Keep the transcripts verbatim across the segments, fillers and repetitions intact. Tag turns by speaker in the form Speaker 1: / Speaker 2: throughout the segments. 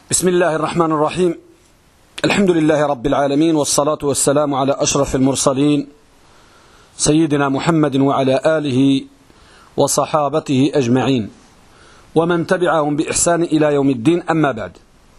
Speaker 1: بسم الله الرحمن الرحيم. الحمد لله رب العالمين، والصلاة والسلام على أشرف المرسلين سيدنا محمد وعلى آله وصحابته أجمعين ومن تبعهم بإحسان إلى يوم الدين. أما بعد،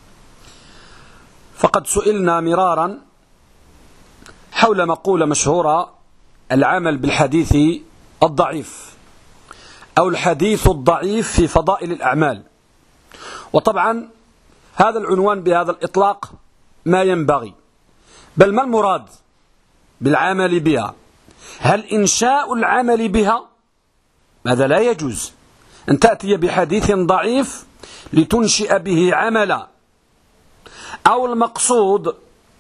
Speaker 1: فقد سئلنا مرارا حول مقولة مشهورة: العمل بالحديث الضعيف أو الحديث الضعيف في فضائل الأعمال. وطبعا هذا العنوان بهذا الإطلاق ما ينبغي، بل ما المراد بالعمل بها؟ هل إنشاء العمل بها؟ هذا لا يجوز أن تأتي بحديث ضعيف لتنشئ به عملا، أو المقصود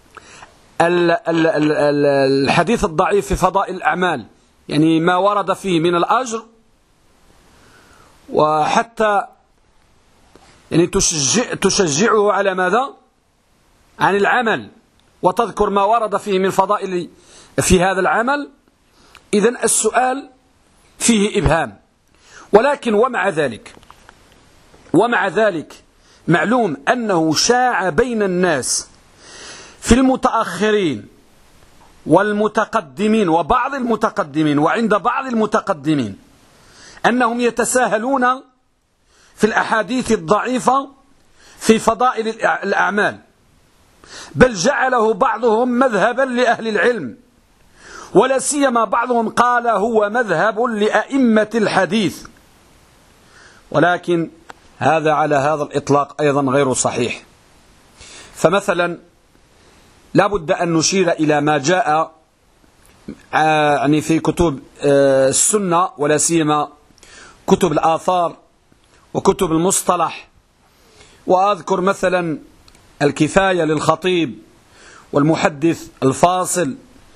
Speaker 1: الحديث الضعيف في فضائل الأعمال، يعني ما ورد فيه من الأجر، وحتى يعني تشجع تشجعه على ماذا؟ عن العمل، وتذكر ما ورد فيه من فضائل في هذا العمل. إذن السؤال فيه إبهام. ولكن ومع ذلك ومع ذلك معلوم أنه شاع بين الناس في المتأخرين والمتقدمين وبعض المتقدمين وعند بعض المتقدمين أنهم يتساهلون في الأحاديث الضعيفة في فضائل الأعمال، بل جعله بعضهم مذهبا لأهل العلم، ولا سيما بعضهم قال هو مذهب لأئمة الحديث. ولكن هذا على هذا الإطلاق أيضا غير صحيح. فمثلا لا بد أن نشير إلى ما جاء يعني في كتب السنة، ولا سيما كتب الآثار وكتب المصطلح. وأذكر مثلا الكفاية للخطيب، والمحدث الفاصل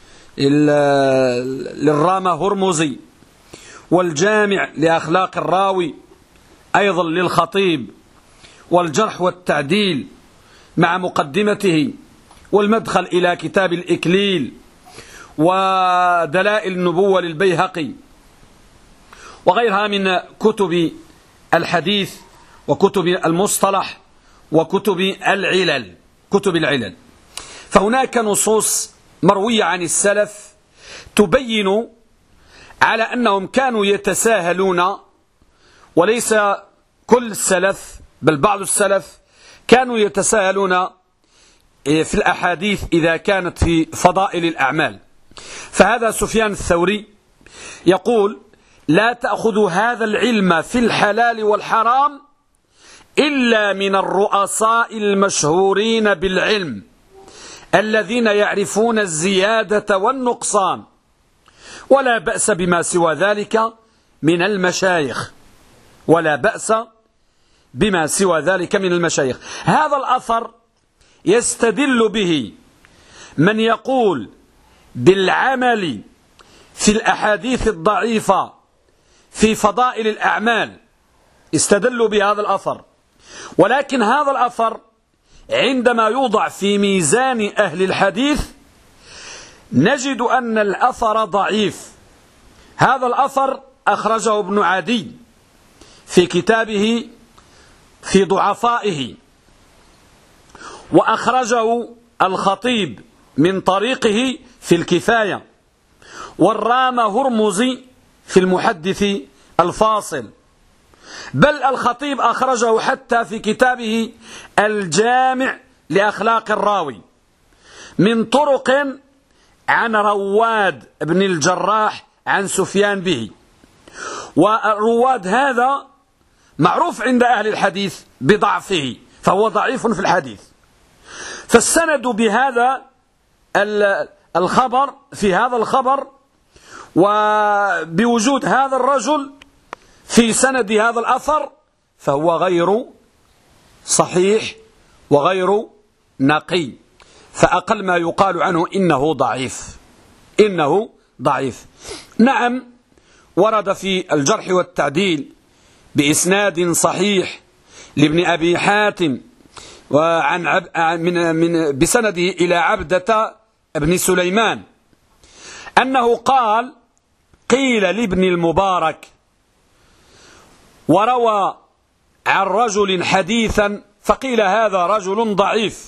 Speaker 1: للرامة هرمزي، والجامع لأخلاق الراوي أيضا للخطيب، والجرح والتعديل مع مقدمته، والمدخل إلى كتاب الإكليل، ودلائل النبوة للبيهقي، وغيرها من كتب الحديث وكتب المصطلح وكتب العلل كتب العلل. فهناك نصوص مروية عن السلف تبين على أنهم كانوا يتساهلون، وليس كل السلف بل بعض السلف كانوا يتساهلون في الأحاديث إذا كانت في فضائل الأعمال. فهذا سفيان الثوري يقول: لا تأخذوا هذا العلم في الحلال والحرام إلا من الرؤساء المشهورين بالعلم الذين يعرفون الزيادة والنقصان، ولا بأس بما سوى ذلك من المشايخ ولا بأس بما سوى ذلك من المشايخ. هذا الأثر يستدل به من يقول بالعمل في الأحاديث الضعيفة في فضائل الأعمال، استدلوا بهذا الأثر. ولكن هذا الأثر عندما يوضع في ميزان أهل الحديث نجد أن الأثر ضعيف. هذا الأثر أخرجه ابن عدي في كتابه في ضعفائه، وأخرجه الخطيب من طريقه في الكفاية، والرام هرمزي في المحدث الفاصل، بل الخطيب أخرجه حتى في كتابه الجامع لأخلاق الراوي من طرق عن رواد بن الجراح عن سفيان به. والرواد هذا معروف عند أهل الحديث بضعفه، فهو ضعيف في الحديث. فالسند بهذا الخبر في هذا الخبر وبوجود هذا الرجل في سند هذا الأثر فهو غير صحيح وغير نقي، فأقل ما يقال عنه إنه ضعيف إنه ضعيف. نعم، ورد في الجرح والتعديل بإسناد صحيح لابن أبي حاتم وعن عب من من بسنده إلى عبدة بن سليمان أنه قال: قيل لابن المبارك وروى عن رجل حديثا فقيل هذا رجل ضعيف،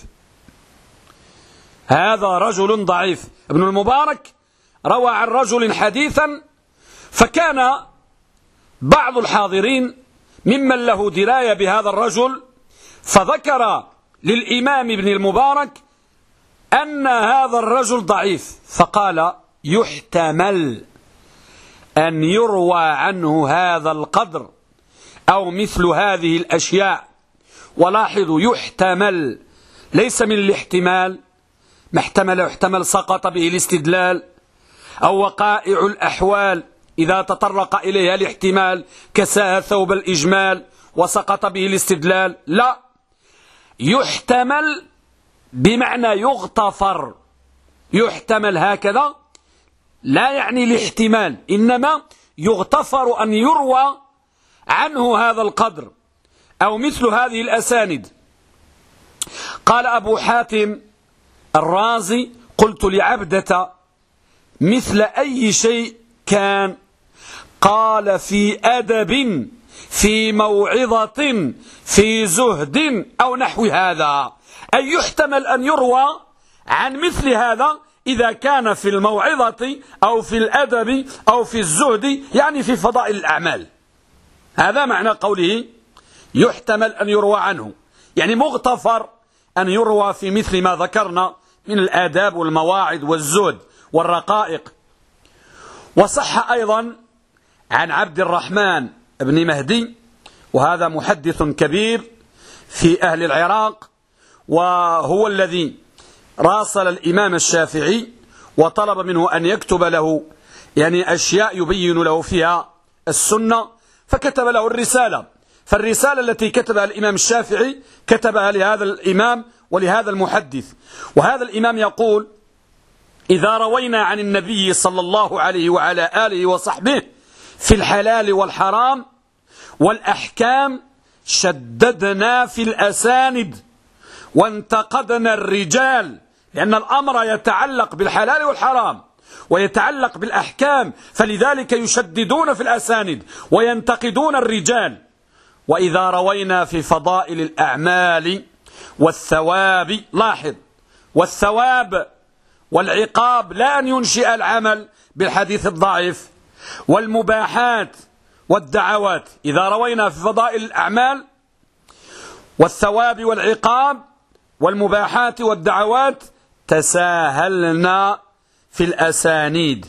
Speaker 1: هذا رجل ضعيف. ابن المبارك روى عن رجل حديثا، فكان بعض الحاضرين ممن له دراية بهذا الرجل، فذكر للإمام ابن المبارك أن هذا الرجل ضعيف، فقال يحتمل أن يروى عنه هذا القدر أو مثل هذه الأشياء. ولاحظوا يحتمل ليس من الاحتمال، ما احتمل يحتمل سقط به الاستدلال، أو وقائع الأحوال إذا تطرق إليها الاحتمال كساها ثوب الإجمال وسقط به الاستدلال. لا، يحتمل بمعنى يغتفر، يحتمل هكذا لا يعني الاحتمال، إنما يغتفر أن يروى عنه هذا القدر أو مثل هذه الأساند. قال أبو حاتم الرازي قلت لعبدة مثل أي شيء كان؟ قال في أدب، في موعظة، في زهد أو نحو هذا، أي يحتمل أن يروى عن مثل هذا إذا كان في الموعظة أو في الأدب أو في الزهد، يعني في فضائل الأعمال. هذا معنى قوله يحتمل أن يروى عنه، يعني مغتفر أن يروى في مثل ما ذكرنا من الآداب والمواعظ والزهد والرقائق. وصح أيضا عن عبد الرحمن بن مهدي، وهذا محدث كبير في أهل العراق، وهو الذي راسل الإمام الشافعي وطلب منه أن يكتب له يعني أشياء يبين له فيها السنة، فكتب له الرسالة. فالرسالة التي كتبها الإمام الشافعي كتبها لهذا الإمام ولهذا المحدث. وهذا الإمام يقول إذا روينا عن النبي صلى الله عليه وعلى آله وصحبه في الحلال والحرام والأحكام شددنا في الأساند وانتقدنا الرجال، لأن الأمر يتعلق بالحلال والحرام ويتعلق بالأحكام، فلذلك يشددون في الأساند وينتقدون الرجال. وإذا روينا في فضائل الأعمال والثواب، لاحظ، والثواب والعقاب، لا أن ينشئ العمل بالحديث الضعيف، والمباحات والدعوات. إذا روينا في فضائل الأعمال والثواب والعقاب والمباحات والدعوات تساهلنا في الأسانيد،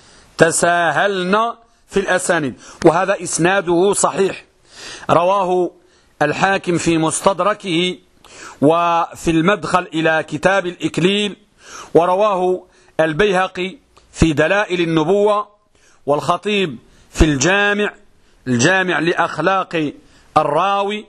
Speaker 1: تساهلنا في الأسانيد. وهذا إسناده صحيح، رواه الحاكم في مستدركه وفي المدخل إلى كتاب الإكليل، ورواه البيهقي في دلائل النبوة، والخطيب في الجامع الجامع لأخلاق الراوي،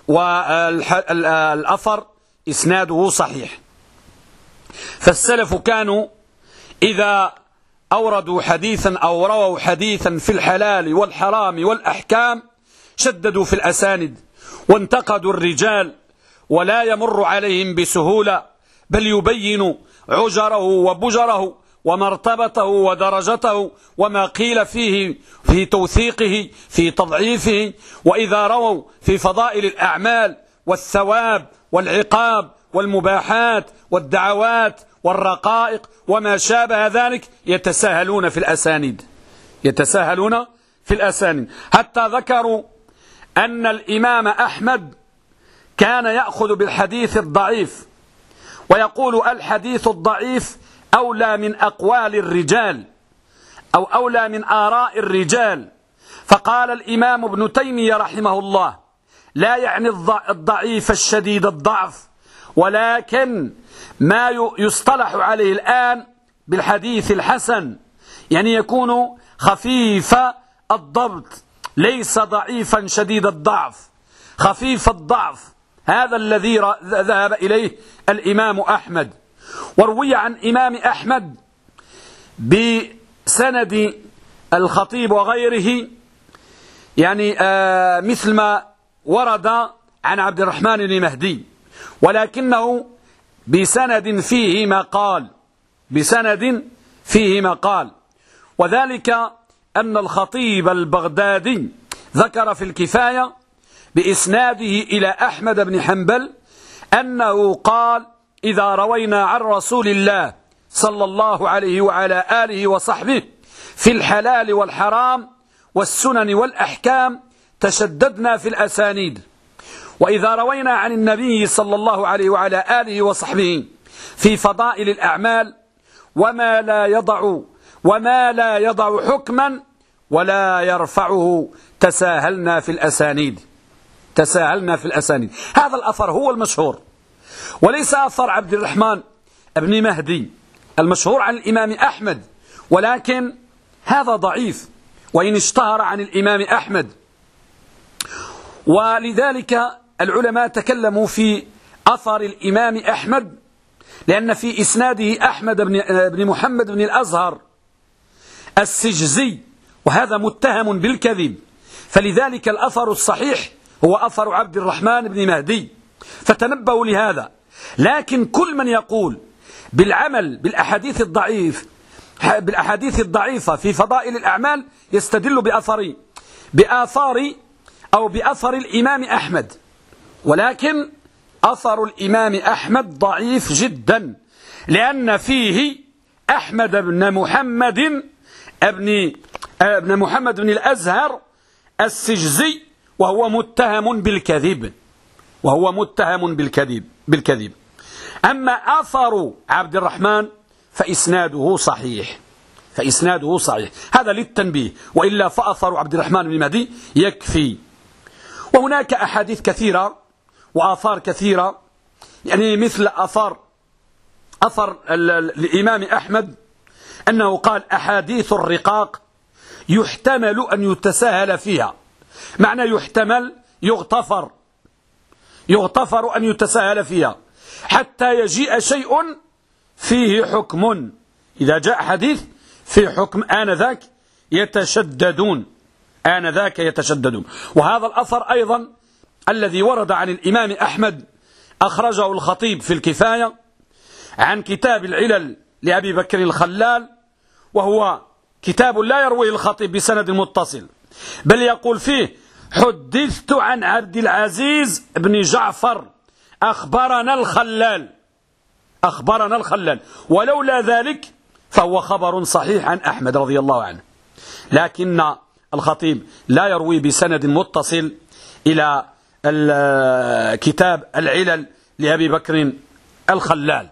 Speaker 1: والأثر إسناده صحيح. فالسلف كانوا إذا أوردوا حديثا أو رووا حديثا في الحلال والحرام والأحكام شددوا في الأساند وانتقدوا الرجال، ولا يمر عليهم بسهولة، بل يبين عجره وبجره ومرتبته ودرجته وما قيل فيه في توثيقه في تضعيفه. وإذا رووا في فضائل الأعمال والثواب والعقاب والمباحات والدعوات والرقائق وما شابه ذلك يتساهلون في الأسانيد، يتساهلون في الأسانيد، حتى ذكروا أن الإمام أحمد كان يأخذ بالحديث الضعيف ويقول الحديث الضعيف أولى من أقوال الرجال أو أولى من آراء الرجال. فقال الإمام ابن تيمية رحمه الله لا يعني الضعيف الشديد الضعف، ولكن ما يصطلح عليه الآن بالحديث الحسن، يعني يكون خفيف الضبط، ليس ضعيفا شديد الضعف، خفيف الضعف. هذا الذي ذهب إليه الإمام أحمد. وروي عن إمام أحمد بسند الخطيب وغيره يعني آه مثل ما ورد عن عبد الرحمن بن مهدي، ولكنه بسند فيه ما قال، بسند فيه ما قال. وذلك أن الخطيب البغدادي ذكر في الكفاية بإسناده إلى أحمد بن حنبل أنه قال: إذا روينا عن رسول الله صلى الله عليه وعلى آله وصحبه في الحلال والحرام والسنن والأحكام تشددنا في الأسانيد، وإذا روينا عن النبي صلى الله عليه وعلى آله وصحبه في فضائل الأعمال وما لا يضع وما لا يضع حكما ولا يرفعه تساهلنا في الأسانيد تساهلنا في الأسانيد. هذا الأثر هو المشهور، وليس أثر عبد الرحمن بن مهدي المشهور عن الإمام أحمد، ولكن هذا ضعيف وإن اشتهر عن الإمام أحمد. ولذلك العلماء تكلموا في أثر الإمام أحمد، لأن في إسناده أحمد بن محمد بن الأزهر السجزي، وهذا متهم بالكذب، فلذلك الأثر الصحيح هو أثر عبد الرحمن بن مهدي، فتنبهوا لهذا. لكن كل من يقول بالعمل بالأحاديث الضعيف بالأحاديث الضعيفة في فضائل الأعمال يستدل بأثر بآثار أو بأثر الإمام أحمد، ولكن أثر الإمام أحمد ضعيف جدا، لأن فيه أحمد بن محمد ابن ابن محمد بن الأزهر السجزي، وهو متهم بالكذب وهو متهم بالكذب بالكذب أما أثر عبد الرحمن فإسناده صحيح فإسناده صحيح هذا للتنبيه، وإلا فأثر عبد الرحمن بن مهدي يكفي. وهناك أحاديث كثيرة وآثار كثيرة، يعني مثل أثر أثر الإمام أحمد أنه قال: أحاديث الرقاق يحتمل أن يتساهل فيها. معنى يحتمل يغتفر يغتفر أن يتساهل فيها حتى يجيء شيء فيه حكم. إذا جاء حديث في حكم آنذاك يتشددون آنذاك يتشددون. وهذا الأثر أيضا الذي ورد عن الإمام أحمد أخرجه الخطيب في الكفاية عن كتاب العلل لأبي بكر الخلال، وهو كتاب لا يرويه الخطيب بسند متصل، بل يقول فيه: حدثت عن عبد العزيز بن جعفر أخبرنا الخلال أخبرنا الخلال ولولا ذلك فهو خبر صحيح عن أحمد رضي الله عنه. لكن الخطيب لا يروي بسند متصل إلى كتاب العلل لأبي بكر الخلال.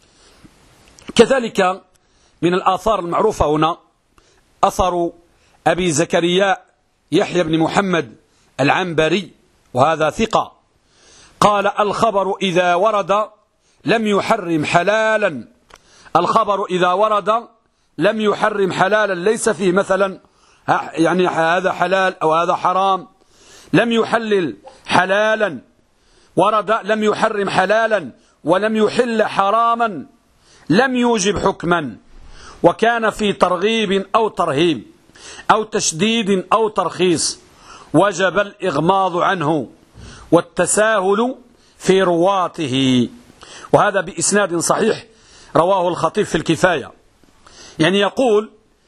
Speaker 1: كذلك من الآثار المعروفة هنا أثر أبي زكريا يحيى بن محمد العنبري، وهذا ثقة، قال: الخبر إذا ورد لم يحرم حلالا الخبر إذا ورد لم يحرم حلالا ليس فيه مثلا يعني هذا حلال أو هذا حرام، لم يحلل حلالا، ورد لم يحرم حلالا ولم يحل حراما، لم يوجب حكما، وكان في ترغيب أو ترهيب أو تشديد أو ترخيص، وجب الإغماض عنه والتساهل في رواته. وهذا بإسناد صحيح رواه الخطيب في الكفاية. يعني يقول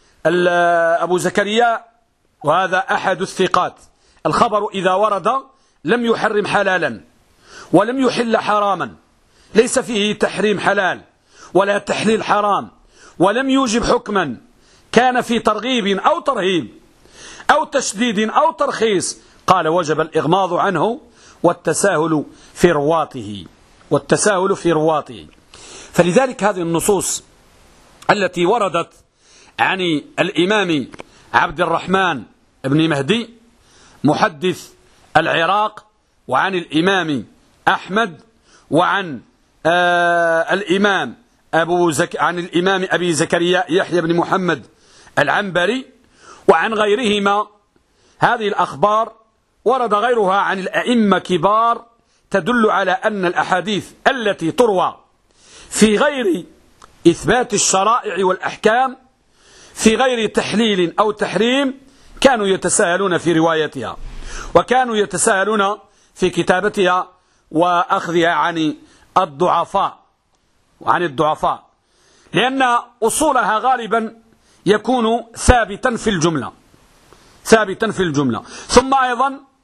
Speaker 1: أبو زكريا، وهذا أحد الثقات: الخبر إذا ورد لم يحرم حلالا ولم يحل حراما، ليس فيه تحريم حلال ولا تحليل حرام، ولم يوجب حكما، كان في ترغيب أو ترهيب أو تشديد أو ترخيص، قال: وجب الإغماض عنه والتساهل في رواته والتساهل في رواته. فلذلك هذه النصوص التي وردت عن الإمام عبد الرحمن بن مهدي محدث العراق، وعن الإمام أحمد، وعن آه الإمام أبو زك عن الإمام أبي زكريا يحيى بن محمد العنبري، وعن غيرهما، هذه الأخبار ورد غيرها عن الأئمة كبار تدل على أن الأحاديث التي تروى في غير إثبات الشرائع والأحكام، في غير تحليل أو تحريم، كانوا يتساهلون في روايتها، وكانوا يتساهلون في كتابتها وأخذها عن الضعفاء وعن الضعفاء لأن أصولها غالبا يكون ثابتا في الجملة ثابتا في الجملة ثم أيضا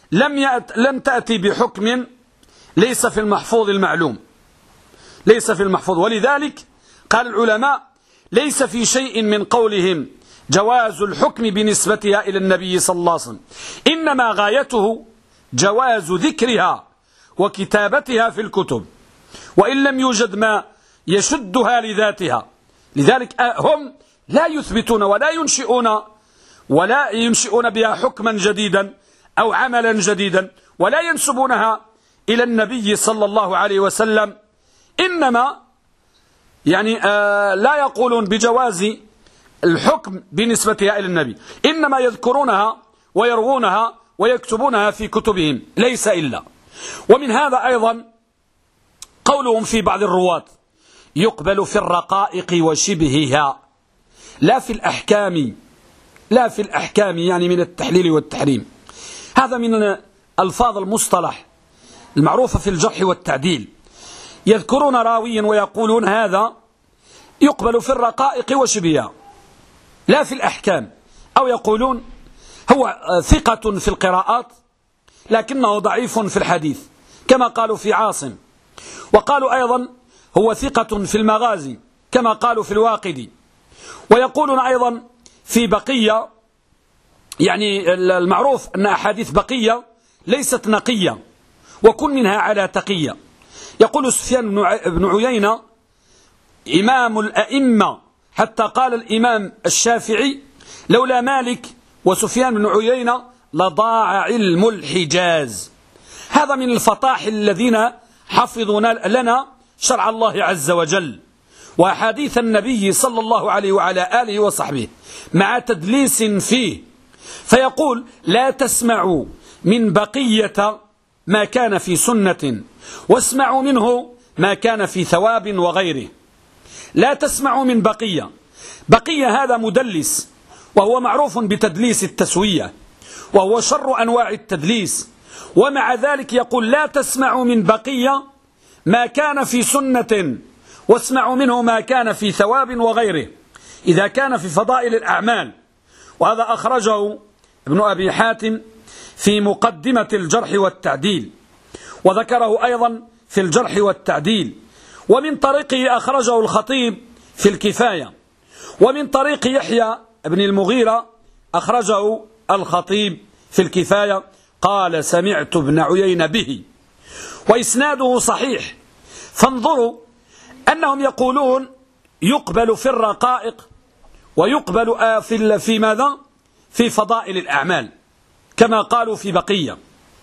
Speaker 1: لم يأت لم تأتي بحكم ليس في المحفوظ المعلوم، ليس في المحفوظ. ولذلك قال العلماء ليس في شيء من قولهم جواز الحكم بنسبتها إلى النبي صلى الله عليه وسلم، إنما غايته جواز ذكرها وكتابتها في الكتب، وإن لم يوجد ما يشدها لذاتها. لذلك هم لا يثبتون ولا ينشئون ولا ينشئون بها حكما جديدا أو عملا جديدا، ولا ينسبونها إلى النبي صلى الله عليه وسلم، إنما يعني آه لا يقولون بجواز الحكم بنسبتها إلى النبي، إنما يذكرونها ويروونها ويكتبونها في كتبهم ليس إلا. ومن هذا أيضا قولهم في بعض الرواة يقبل في الرقائق وشبهها لا في الأحكام، لا في الأحكام يعني من التحليل والتحريم. هذا من ألفاظ المصطلح المعروفة في الجرح والتعديل. يذكرون راويا ويقولون هذا يقبل في الرقائق وشبهها لا في الأحكام، أو يقولون هو ثقة في القراءات لكنه ضعيف في الحديث كما قالوا في عاصم، وقالوا أيضا هو ثقة في المغازي كما قالوا في الواقدي، ويقولون أيضا في بقية، يعني المعروف أن أحاديث بقية ليست نقية وكن منها على تقية. يقول سفيان بن عيينة إمام الأئمة، حتى قال الإمام الشافعي لولا مالك وسفيان بن عيينة لضاع علم الحجاز. هذا من الفطاح الذين حفظوا لنا شرع الله عز وجل وأحاديث النبي صلى الله عليه وعلى آله وصحبه مع تدليس فيه، فيقول لا تسمعوا من بقية ما كان في سنة واسمعوا منه ما كان في ثواب وغيره. لا تسمعوا من بقية، بقية هذا مدلس وهو معروف بتدليس التسوية وهو شر أنواع التدليس، ومع ذلك يقول لا تسمعوا من بقية ما كان في سنة واسمعوا منه ما كان في ثواب وغيره إذا كان في فضائل الأعمال. وهذا أخرجه ابن أبي حاتم في مقدمة الجرح والتعديل، وذكره أيضا في الجرح والتعديل، ومن طريقه أخرجه الخطيب في الكفاية، ومن طريق يحيى بن المغيرة أخرجه الخطيب في الكفاية قال سمعت ابن عيينة به، وإسناده صحيح. فانظروا أنهم يقولون يقبل في الرقائق ويقبل في في ماذا في فضائل الأعمال كما قالوا في بقية.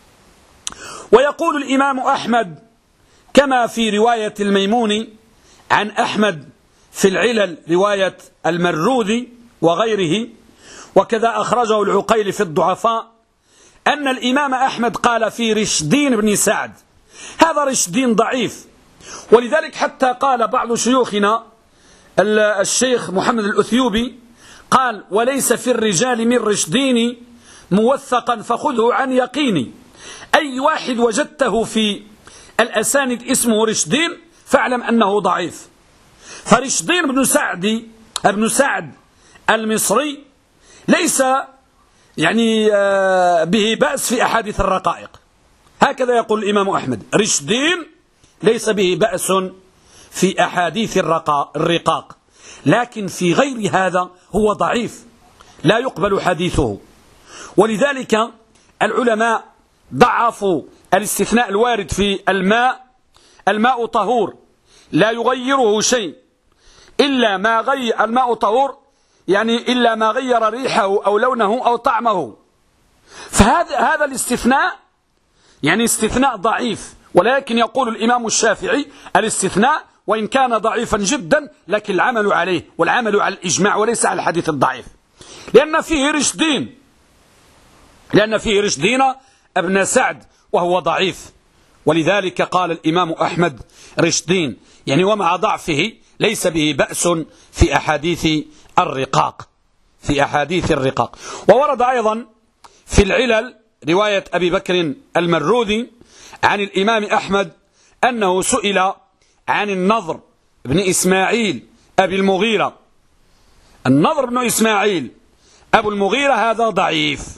Speaker 1: ويقول الإمام أحمد كما في رواية الميموني عن أحمد في العلل رواية المروذي وغيره، وكذا أخرجه العقيل في الضعفاء أن الإمام أحمد قال في رشدين بن سعد. هذا رشدين ضعيف، ولذلك حتى قال بعض شيوخنا الشيخ محمد الأثيوبي قال وليس في الرجال من رشدين موثقا فخذه عن يقيني. أي واحد وجدته في الأساند اسمه رشدين فاعلم أنه ضعيف. فرشدين بن سعد ابن سعد المصري ليس يعني به بأس في أحاديث الرقائق، هكذا يقول الإمام أحمد، رشدين ليس به بأس في أحاديث الرقاق، لكن في غير هذا هو ضعيف لا يقبل حديثه. ولذلك العلماء ضعفوا الاستثناء الوارد في الماء، الماء طهور لا يغيره شيء إلا ما غير، الماء طهور يعني إلا ما غير ريحه أو لونه أو طعمه. فهذا هذا الاستثناء يعني استثناء ضعيف، ولكن يقول الإمام الشافعي الاستثناء وإن كان ضعيفا جدا لكن العمل عليه، والعمل على الإجماع وليس على الحديث الضعيف، لأن فيه رشدين لأن فيه رشدين ابن سعد وهو ضعيف. ولذلك قال الإمام أحمد رشدين يعني ومع ضعفه ليس به بأس في أحاديث الرقاق في أحاديث الرقاق. وورد أيضا في العلل رواية أبي بكر المروذي عن الإمام أحمد أنه سئل عن النضر بن إسماعيل أبي المغيرة. النضر بن إسماعيل أبو المغيرة هذا ضعيف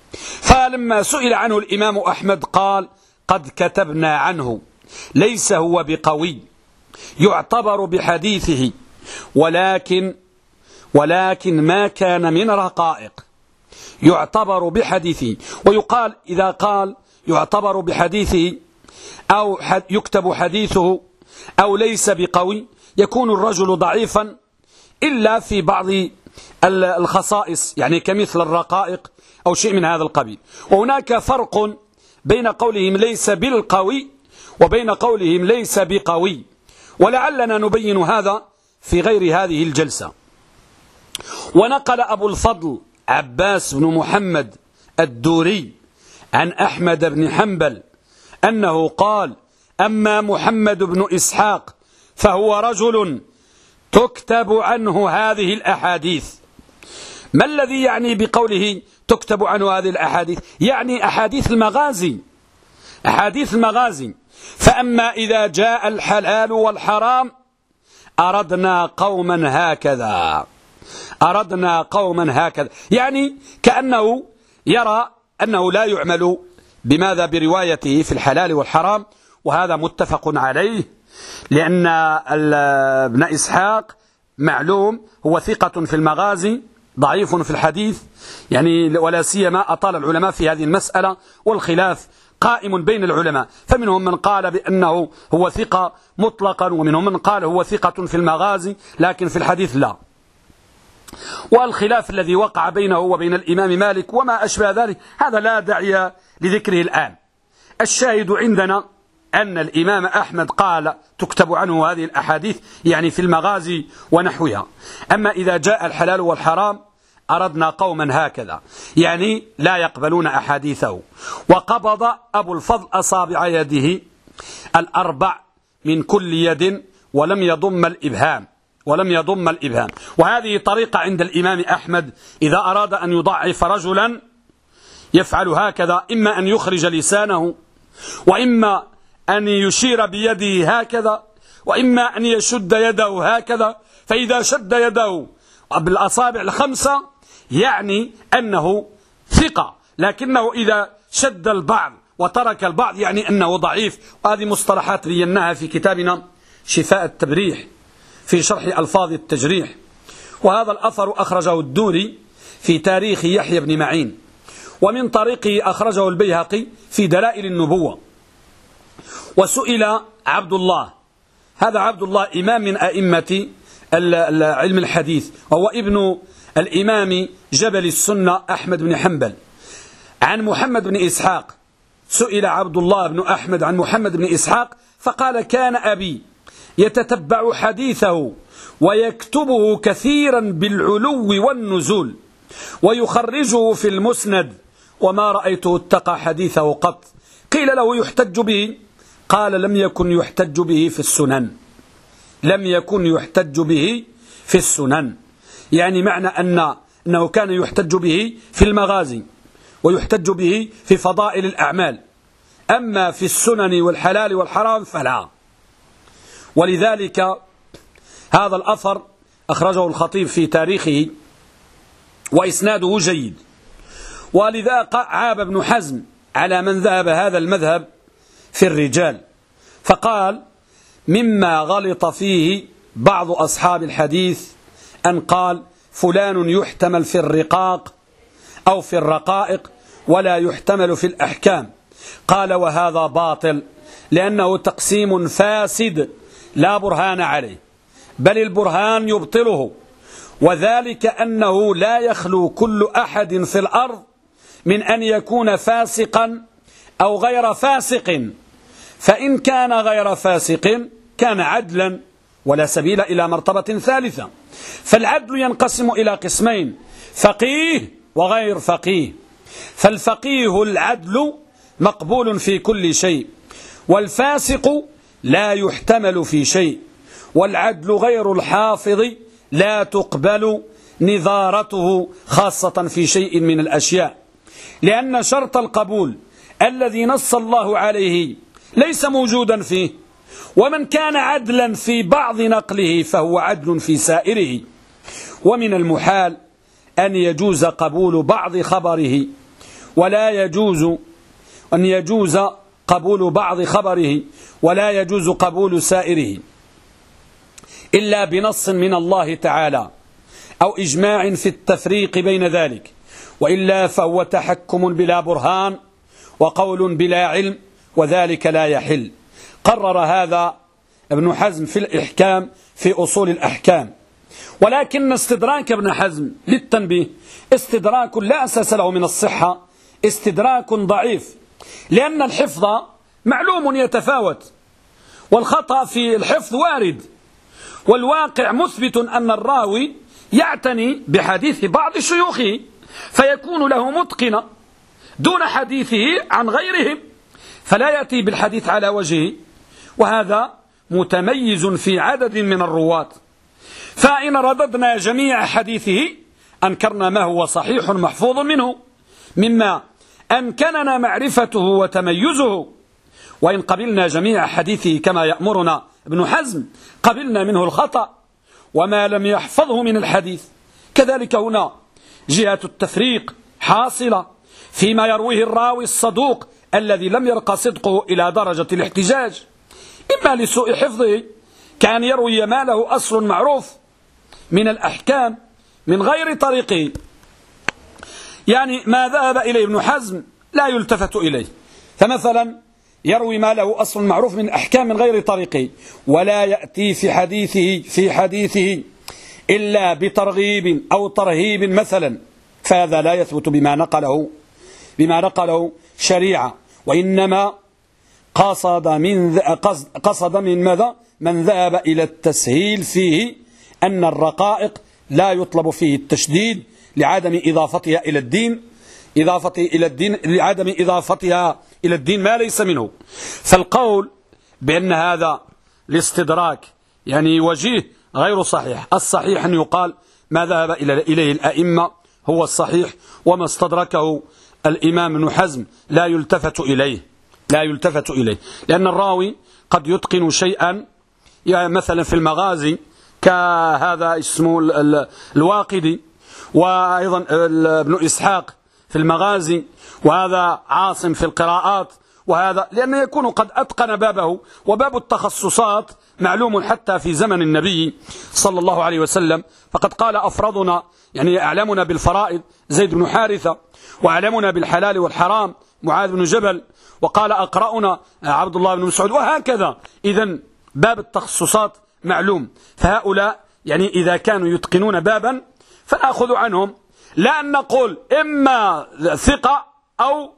Speaker 1: فلما سئل عنه الإمام أحمد قال: قد كتبنا عنه ليس هو بقوي يعتبر بحديثه، ولكن ولكن ما كان من رقائق يعتبر بحديثه. ويقال إذا قال يعتبر بحديثه أو يكتب حديثه أو ليس بقوي، يكون الرجل ضعيفا إلا في بعض الخصائص، يعني كمثل الرقائق أو شيء من هذا القبيل. وهناك فرق بين قولهم ليس بالقوي وبين قولهم ليس بقوي، ولعلنا نبين هذا في غير هذه الجلسة. ونقل أبو الفضل عباس بن محمد الدوري عن أحمد بن حنبل أنه قال: أما محمد بن إسحاق فهو رجل تكتب عنه هذه الأحاديث. ما الذي يعني بقوله تكتب عنه هذه الأحاديث؟ يعني أحاديث المغازي، أحاديث المغازي. فأما إذا جاء الحلال والحرام أردنا قوما هكذا، أردنا قوما هكذا، يعني كأنه يرى أنه لا يعمل بماذا بروايته في الحلال والحرام، وهذا متفق عليه، لأن ابن إسحاق معلوم هو ثقة في المغازي ضعيف في الحديث، يعني ولا سيما أطال العلماء في هذه المسألة، والخلاف قائم بين العلماء، فمنهم من قال بأنه هو ثقة مطلقا، ومنهم من قال هو ثقة في المغازي لكن في الحديث لا. والخلاف الذي وقع بينه وبين الإمام مالك وما أشبه ذلك هذا لا داعي لذكره الآن. الشاهد عندنا أن الإمام أحمد قال تكتب عنه هذه الأحاديث، يعني في المغازي ونحوها. أما إذا جاء الحلال والحرام أردنا قوما هكذا، يعني لا يقبلون أحاديثه. وقبض أبو الفضل أصابع يده الأربع من كل يد ولم يضم الإبهام، ولم يضم الإبهام. وهذه طريقة عند الإمام أحمد إذا أراد أن يضعف رجلا يفعل هكذا، إما أن يخرج لسانه، وإما أن يشير بيده هكذا، وإما أن يشد يده هكذا. فإذا شد يده بالأصابع الخمسة يعني أنه ثقة، لكنه إذا شد البعض وترك البعض يعني أنه ضعيف. وهذه مصطلحات بيناها في كتابنا شفاء التبريح في شرح ألفاظ التجريح. وهذا الأثر أخرجه الدوري في تاريخ يحيى بن معين، ومن طريقه أخرجه البيهقي في دلائل النبوة. وسئل عبد الله، هذا عبد الله إمام من أئمة علم الحديث، وهو ابن الإمام جبل السنة أحمد بن حنبل، عن محمد بن إسحاق. سئل عبد الله بن أحمد عن محمد بن إسحاق فقال: كان أبي يتتبع حديثه ويكتبه كثيرا بالعلو والنزول ويخرجه في المسند، وما رأيته اتقى حديثه قط. قيل له: يحتج به؟ قال: لم يكن يحتج به في السنن، لم يكن يحتج به في السنن. يعني معنى أن أنه كان يحتج به في المغازي ويحتج به في فضائل الأعمال، أما في السنن والحلال والحرام فلا. ولذلك هذا الأثر أخرجه الخطيب في تاريخه وإسناده جيد. ولذا عاب ابن حزم على من ذهب هذا المذهب في الرجال، فقال: مما غلط فيه بعض أصحاب الحديث أن قال فلان يحتمل في الرقاق أو في الرقائق ولا يحتمل في الأحكام. قال: وهذا باطل، لأنه تقسيم فاسد لا برهان عليه، بل البرهان يبطله، وذلك أنه لا يخلو كل أحد في الأرض من أن يكون فاسقا أو غير فاسق، فإن كان غير فاسق كان عدلا ولا سبيل إلى مرتبة ثالثة. فالعدل ينقسم إلى قسمين: فقيه وغير فقيه. فالفقيه العدل مقبول في كل شيء، والفاسق لا يحتمل في شيء. والعدل غير الحافظ لا تقبل نظارته خاصة في شيء من الأشياء، لأن شرط القبول الذي نص الله عليه ليس موجودا فيه. ومن كان عدلا في بعض نقله فهو عدل في سائره. ومن المحال أن يجوز قبول بعض خبره ولا يجوز أن يجوز قبول بعض خبره ولا يجوز قبول سائره إلا بنص من الله تعالى أو إجماع في التفريق بين ذلك، وإلا فهو تحكم بلا برهان وقول بلا علم، وذلك لا يحل. قرر هذا ابن حزم في الإحكام في أصول الأحكام. ولكن استدراك ابن حزم للتنبيه استدراك لا أساس له من الصحة، استدراك ضعيف، لأن الحفظ معلوم يتفاوت، والخطأ في الحفظ وارد، والواقع مثبت أن الراوي يعتني بحديث بعض شيوخه فيكون له متقنا دون حديثه عن غيرهم، فلا يأتي بالحديث على وجهه، وهذا متميز في عدد من الرواة. فإن رددنا جميع حديثه أنكرنا ما هو صحيح محفوظ منه مما أمكننا معرفته وتميزه، وإن قبلنا جميع حديثه كما يأمرنا ابن حزم قبلنا منه الخطأ وما لم يحفظه من الحديث. كذلك هنا جهة التفريق حاصلة فيما يرويه الراوي الصدوق الذي لم يرق صدقه إلى درجة الاحتجاج، إما لسوء حفظه كان يروي ما له أصل معروف من الأحكام من غير طريقه، يعني ما ذهب إليه ابن حزم لا يلتفت إليه، فمثلا يروي ما له أصل معروف من الأحكام من غير طريقه، ولا يأتي في حديثه في حديثه إلا بترغيب أو ترهيب مثلا، فهذا لا يثبت بما نقله بما نقله شريعة، وإنما قصد من قصد من ماذا من ذهب إلى التسهيل فيه أن الرقائق لا يطلب فيه التشديد لعدم إضافتها إلى الدين إضافتها إلى الدين لعدم إضافتها إلى الدين ما ليس منه. فالقول بأن هذا الاستدراك يعني وجيه غير صحيح. الصحيح أن يقال ما ذهب إليه الأئمة هو الصحيح، وما استدركه الإمام ابن حزم لا يلتفت إليه لا يلتفت إليه لأن الراوي قد يتقن شيئا، يعني مثلا في المغازي كهذا اسمه الواقدي، وأيضا ابن إسحاق في المغازي، وهذا عاصم في القراءات، وهذا لأنه يكون قد أتقن بابه. وباب التخصصات معلوم حتى في زمن النبي صلى الله عليه وسلم، فقد قال أفرضنا يعني أعلمنا بالفرائض زيد بن حارثة، وأعلمنا بالحلال والحرام معاذ بن جبل، وقال أقرأنا عبد الله بن مسعود، وهكذا. إذن باب التخصصات معلوم، فهؤلاء يعني إذا كانوا يتقنون بابا فنأخذ عنهم، لا أن نقول إما ثقة أو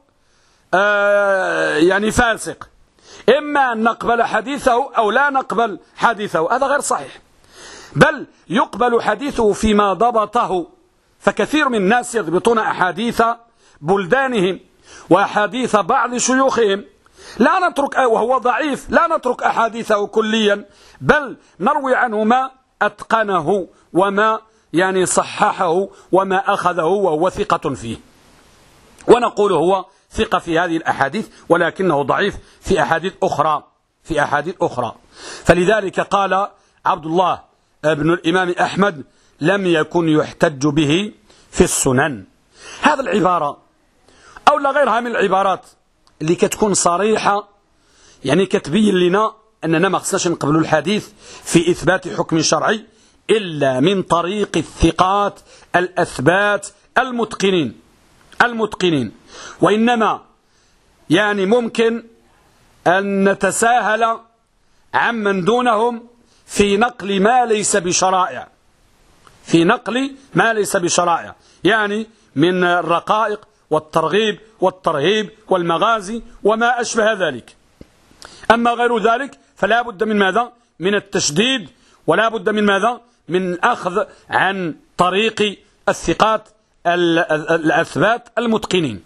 Speaker 1: آه يعني فاسق، إما أن نقبل حديثه أو لا نقبل حديثه، هذا غير صحيح. بل يقبل حديثه فيما ضبطه، فكثير من الناس يضبطون أحاديث بلدانهم وأحاديث بعض شيوخهم، لا نترك وهو ضعيف لا نترك أحاديثه كليا، بل نروي عنه ما أتقنه وما يعني صححه وما أخذه وهو ثقة فيه، ونقول هو ثقة في هذه الأحاديث ولكنه ضعيف في أحاديث أخرى في أحاديث أخرى. فلذلك قال عبد الله بن الإمام أحمد لم يكن يحتج به في السنن. هذا العبارة أو لا غيرها من العبارات اللي كتكون صريحة، يعني كتبين لنا أننا ما خصناش نقبلوا الحديث في إثبات حكم شرعي إلا من طريق الثقات الأثبات المتقنين المتقنين وإنما يعني ممكن أن نتساهل عمن دونهم في نقل ما ليس بشرائع في نقل ما ليس بشرائع يعني من الرقائق والترغيب والترهيب والمغازي وما أشبه ذلك. أما غير ذلك فلا بد من ماذا؟ من التشديد، ولا بد من ماذا؟ من أخذ عن طريق الثقات الأثبات المتقنين.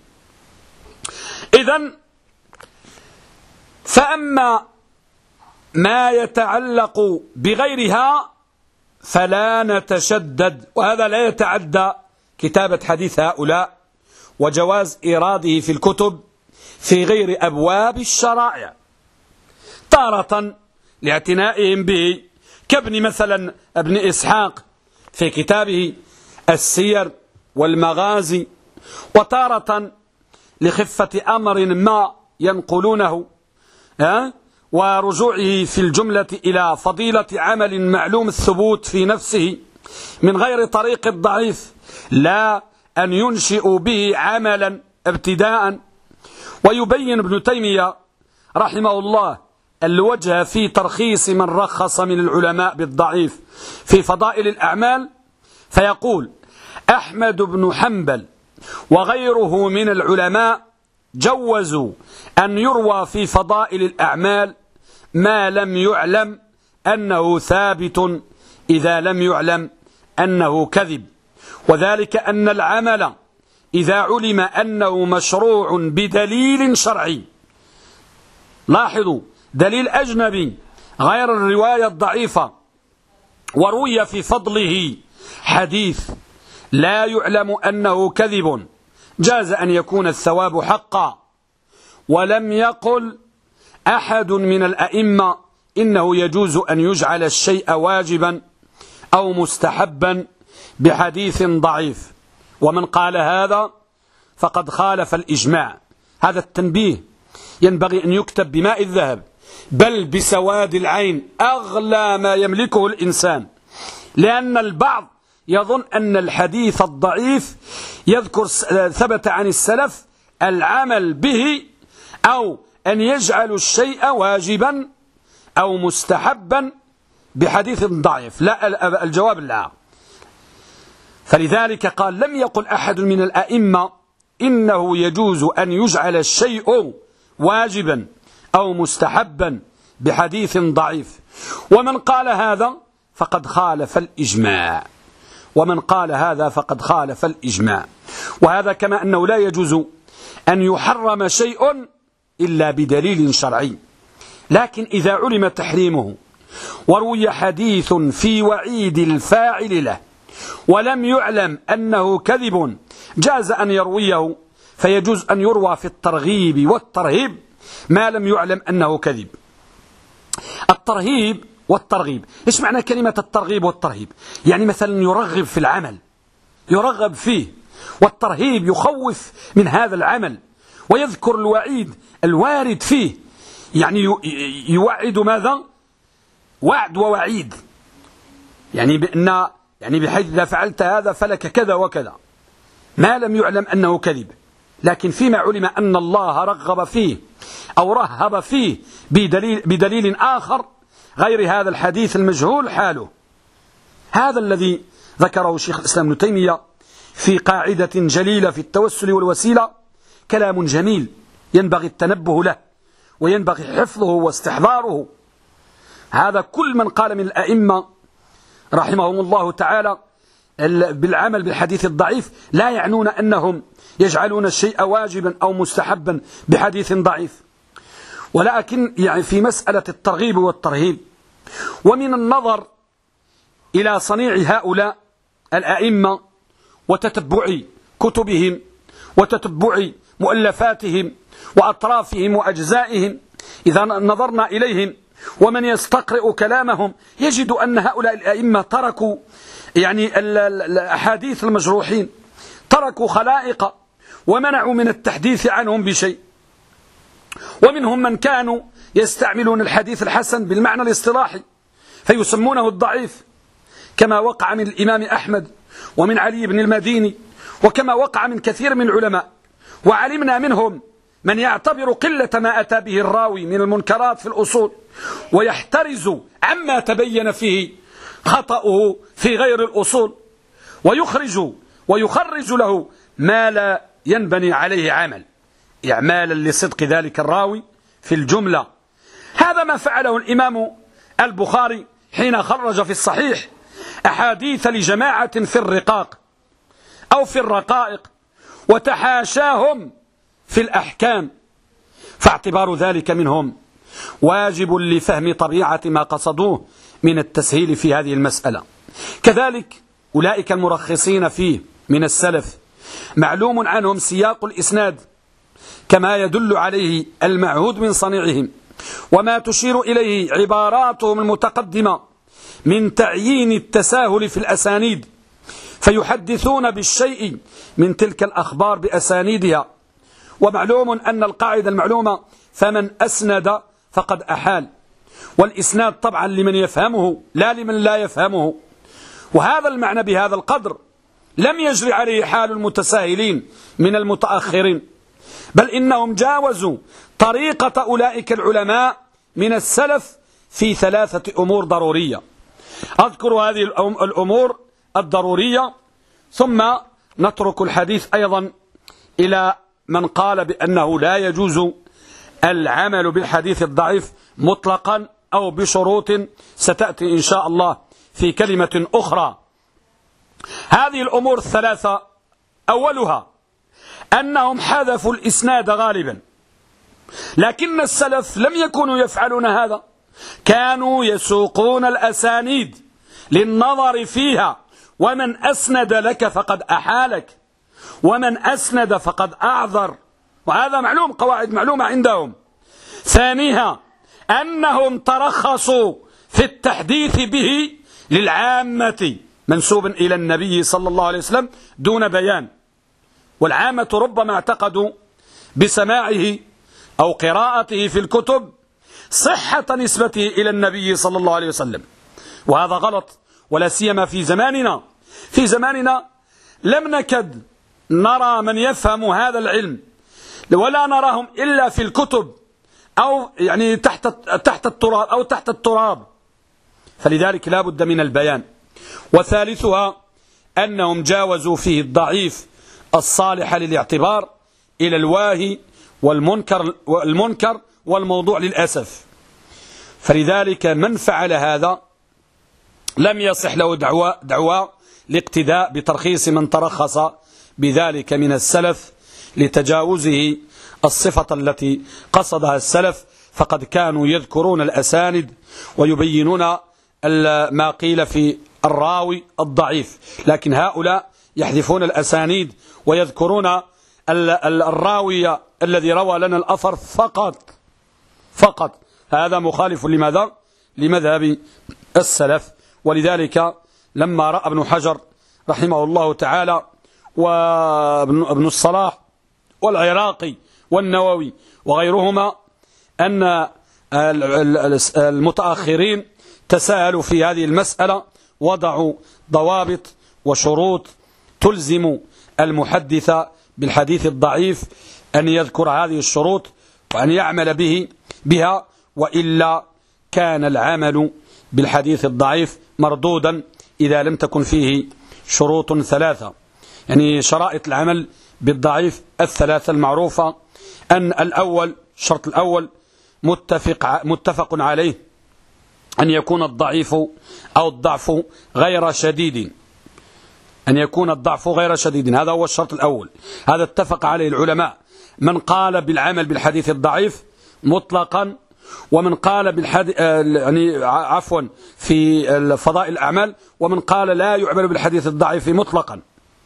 Speaker 1: إذن فأما ما يتعلق بغيرها فلا نتشدد، وهذا لا يتعدى كتابة حديث هؤلاء وجواز إراده في الكتب في غير أبواب الشرائع، تارة لاعتنائهم به كابن مثلا ابن إسحاق في كتابه السير والمغازي، وتارة لخفة أمر ما ينقلونه أه؟ ورجوعه في الجملة إلى فضيلة عمل معلوم الثبوت في نفسه من غير طريق الضعيف، لا أن ينشئ به عملا ابتداء. ويبين ابن تيمية رحمه الله الوجه في ترخيص من رخص من العلماء بالضعيف في فضائل الأعمال، فيقول: أحمد بن حنبل وغيره من العلماء جوزوا أن يروى في فضائل الأعمال ما لم يعلم أنه ثابت إذا لم يعلم أنه كذب، وذلك أن العمل إذا علم أنه مشروع بدليل شرعي، لاحظوا دليل أجنبي غير الرواية الضعيفة، وروي في فضله حديث لا يعلم أنه كذب، جاز أن يكون الثواب حقا. ولم يقل أحد من الأئمة إنه يجوز أن يجعل الشيء واجبا أو مستحبا بحديث ضعيف، ومن قال هذا فقد خالف الإجماع. هذا التنبيه ينبغي أن يكتب بماء الذهب، بل بسواد العين، أغلى ما يملكه الإنسان، لأن البعض يظن أن الحديث الضعيف يذكر ثبت عن السلف العمل به أو أن يجعل الشيء واجبا أو مستحبا بحديث ضعيف. لا، الجواب لا. فلذلك قال: لم يقل أحد من الأئمة إنه يجوز أن يجعل الشيء واجبا أو مستحبا بحديث ضعيف. ومن قال هذا فقد خالف الإجماع ومن قال هذا فقد خالف الإجماع وهذا كما أنه لا يجوز أن يحرم شيء إلا بدليل شرعي. لكن إذا علم تحريمه وروي حديث في وعيد الفاعل له ولم يعلم أنه كذب، جاز أن يرويه، فيجوز أن يروى في الترغيب والترهيب ما لم يعلم أنه كذب. الترهيب والترغيب، إيش معنى كلمة الترغيب والترهيب؟ يعني مثلا يرغب في العمل، يرغب فيه، والترهيب يخوف من هذا العمل ويذكر الوعيد الوارد فيه، يعني يوعد ماذا؟ وعد ووعيد، يعني بأن يعني بحيث إذا فعلت هذا فلك كذا وكذا، ما لم يعلم أنه كذب. لكن فيما علم أن الله رغب فيه أو رهب فيه بدليل, بدليل آخر غير هذا الحديث المجهول حاله. هذا الذي ذكره شيخ الإسلام ابن تيمية في قاعدة جليلة في التوسل والوسيلة، كلام جميل ينبغي التنبه له وينبغي حفظه واستحضاره. هذا كل من قال من الأئمة رحمهم الله تعالى بالعمل بالحديث الضعيف لا يعنون أنهم يجعلون الشيء واجبا أو مستحبا بحديث ضعيف، ولكن يعني في مسألة الترغيب والترهيب ومن النظر إلى صنيع هؤلاء الأئمة وتتبع كتبهم وتتبع مؤلفاتهم وأطرافهم وأجزائهم، إذا نظرنا إليهم ومن يستقرئ كلامهم يجد أن هؤلاء الأئمة تركوا يعني الأحاديث المجروحين، تركوا خلائق ومنعوا من التحديث عنهم بشيء. ومنهم من كانوا يستعملون الحديث الحسن بالمعنى الاصطلاحي فيسمونه الضعيف، كما وقع من الإمام أحمد ومن علي بن المديني، وكما وقع من كثير من العلماء. وعلمنا منهم من يعتبر قلة ما أتى به الراوي من المنكرات في الأصول ويحترز عما تبين فيه خطأه في غير الأصول، ويخرج ويخرج له ما لا ينبني عليه عمل إعمالا لصدق ذلك الراوي في الجملة. هذا ما فعله الإمام البخاري حين خرج في الصحيح أحاديث لجماعة في الرقاق أو في الرقائق وتحاشاهم في الأحكام، فاعتبار ذلك منهم واجب لفهم طبيعة ما قصدوه من التسهيل في هذه المسألة. كذلك أولئك المرخصين فيه من السلف معلوم عنهم سياق الإسناد كما يدل عليه المعهود من صنيعهم وما تشير إليه عباراتهم المتقدمة من تعيين التساهل في الأسانيد، فيحدثون بالشيء من تلك الأخبار بأسانيدها ومعلوم أن القاعدة المعلومة فمن أسند فقد أحال، والإسناد طبعا لمن يفهمه لا لمن لا يفهمه. وهذا المعنى بهذا القدر لم يجري عليه حال المتساهلين من المتأخرين، بل إنهم جاوزوا طريقة أولئك العلماء من السلف في ثلاثة أمور ضرورية. أذكر هذه الأمور الضرورية ثم نترك الحديث أيضا إلى من قال بأنه لا يجوز العمل بالحديث الضعيف مطلقا أو بشروط ستأتي إن شاء الله في كلمة أخرى. هذه الأمور الثلاثة أولها أنهم حذفوا الإسناد غالبا، لكن السلف لم يكونوا يفعلون هذا، كانوا يسوقون الأسانيد للنظر فيها، ومن أسند لك فقد أحالك، ومن أسند فقد أعذر، وهذا معلوم، قواعد معلومة عندهم. ثانيها أنهم ترخصوا في التحديث به للعامة منسوب إلى النبي صلى الله عليه وسلم دون بيان، والعامة ربما اعتقدوا بسماعه أو قراءته في الكتب صحة نسبته إلى النبي صلى الله عليه وسلم، وهذا غلط، ولا سيما في زماننا. في زماننا لم نكد نرى من يفهم هذا العلم، ولا نراهم إلا في الكتب أو يعني تحت تحت التراب أو تحت التراب، فلذلك لا بد من البيان. وثالثها أنهم جاوزوا فيه الضعيف الصالح للاعتبار إلى الواهي والمنكر والمنكر والموضوع للأسف، فلذلك من فعل هذا لم يصح له دعوة دعوة لاقتداء بترخيص من ترخص بذلك من السلف لتجاوزه الصفة التي قصدها السلف، فقد كانوا يذكرون الأساند ويبينون ما قيل في الراوي الضعيف، لكن هؤلاء يحذفون الأسانيد ويذكرون الراوي الذي روى لنا الأثر فقط فقط. هذا مخالف لماذا؟ لمذهب السلف. ولذلك لما رأى ابن حجر رحمه الله تعالى وابن الصلاح والعراقي والنووي وغيرهما أن المتأخرين تساهلوا في هذه المسألة، وضعوا ضوابط وشروط تلزم المحدث بالحديث الضعيف أن يذكر هذه الشروط وأن يعمل به بها، وإلا كان العمل بالحديث الضعيف مردودا إذا لم تكن فيه شروط ثلاثة. يعني شرائط العمل بالضعيف الثلاثة المعروفة، أن الأول الشرط الأول متفق متفق عليه أن يكون الضعيف أو الضعف غير شديد، أن يكون الضعف غير شديد، هذا هو الشرط الأول، هذا اتفق عليه العلماء، من قال بالعمل بالحديث الضعيف مطلقا، ومن قال بالحديث يعني عفوا في فضائل الأعمال، ومن قال لا يعمل بالحديث الضعيف مطلقا،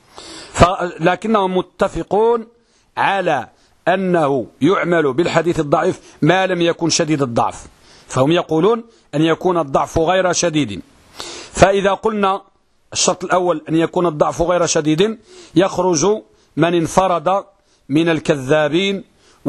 Speaker 1: لكنهم متفقون على أنه يعمل بالحديث الضعيف ما لم يكن شديد الضعف، فهم يقولون أن يكون الضعف غير شديد. فإذا قلنا الشرط الأول أن يكون الضعف غير شديد، يخرج من انفرد من الكذابين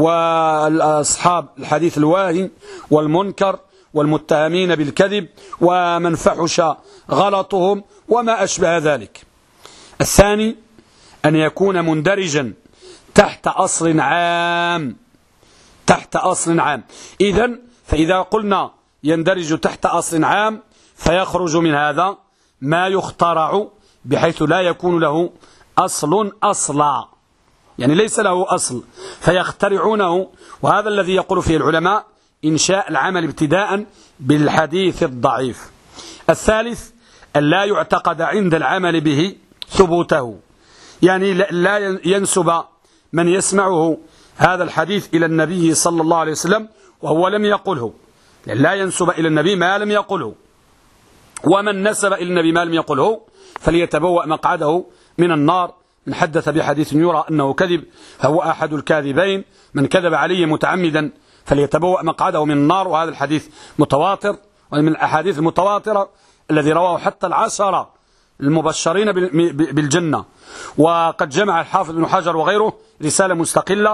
Speaker 1: وأصحاب الحديث الواهي والمنكر والمتهمين بالكذب ومن فحش غلطهم وما أشبه ذلك. الثاني أن يكون مندرجا تحت أصل عام، تحت أصل عام. إذن فإذا قلنا يندرج تحت أصل عام فيخرج من هذا ما يخترع بحيث لا يكون له أصل أصلا، يعني ليس له أصل فيخترعونه، وهذا الذي يقول فيه العلماء إنشاء العمل ابتداء بالحديث الضعيف. الثالث أن لا يعتقد عند العمل به ثبوته، يعني لا ينسب من يسمعه هذا الحديث إلى النبي صلى الله عليه وسلم وهو لم يقله، لا ينسب إلى النبي ما لم يقله، ومن نسب إلى النبي ما لم يقله فليتبوأ مقعده من النار. من حدث بحديث يرى أنه كذب فهو أحد الكاذبين، من كذب عليه متعمدا فليتبوأ مقعده من النار. وهذا الحديث متواتر، ومن الأحاديث المتواترة الذي رواه حتى العشرة المبشرين بالجنة. وقد جمع الحافظ بن حجر وغيره رسالة مستقلة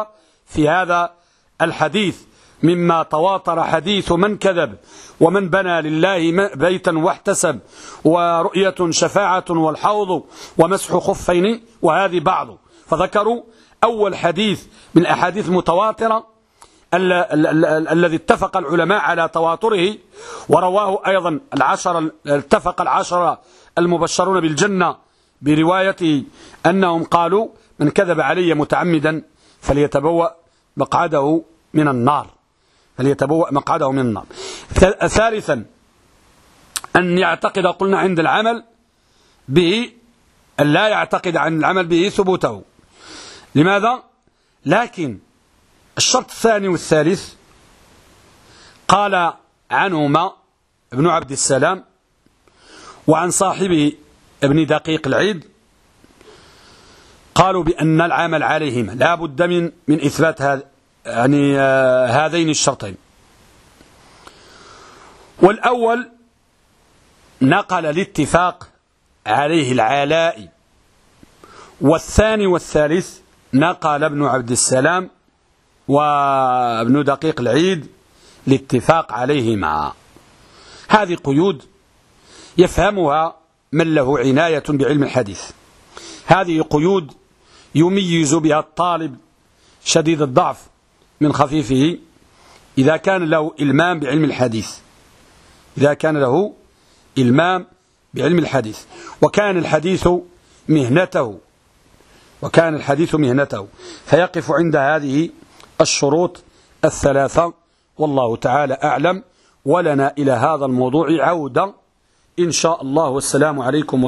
Speaker 1: في هذا الحديث مما تواتر حديث من كذب ومن بنى لله بيتا واحتسب ورؤية شفاعة والحوض ومسح خفين وهذه بعض. فذكروا أول حديث من الأحاديث المتواترة الذي اتفق العلماء على تواتره ورواه أيضا العشر اتفق العشر المبشرون بالجنة برواية أنهم قالوا من كذب علي متعمدا فليتبوأ مقعده من النار فليتبوأ مقعده من النار. ثالثا أن يعتقد قلنا عند العمل به أن لا يعتقد عن العمل به ثبوته. لماذا؟ لكن الشرط الثاني والثالث قال عنهما ابن عبد السلام وعن صاحبه ابن دقيق العيد قالوا بأن العمل عليهما لا بد من من إثبات هذا يعني آه هذين الشرطين. والأول نقل الاتفاق عليه العلائي، والثاني والثالث نقل ابن عبد السلام وابن دقيق العيد الاتفاق عليهما. هذه قيود يفهمها من له عناية بعلم الحديث. هذه قيود يميز بها الطالب شديد الضعف من خفيفه إذا كان له إلمام بعلم الحديث إذا كان له إلمام بعلم الحديث وكان الحديث مهنته وكان الحديث مهنته فيقف عند هذه الشروط الثلاثة. والله تعالى أعلم. ولنا إلى هذا الموضوع عودة إن شاء الله. والسلام عليكم.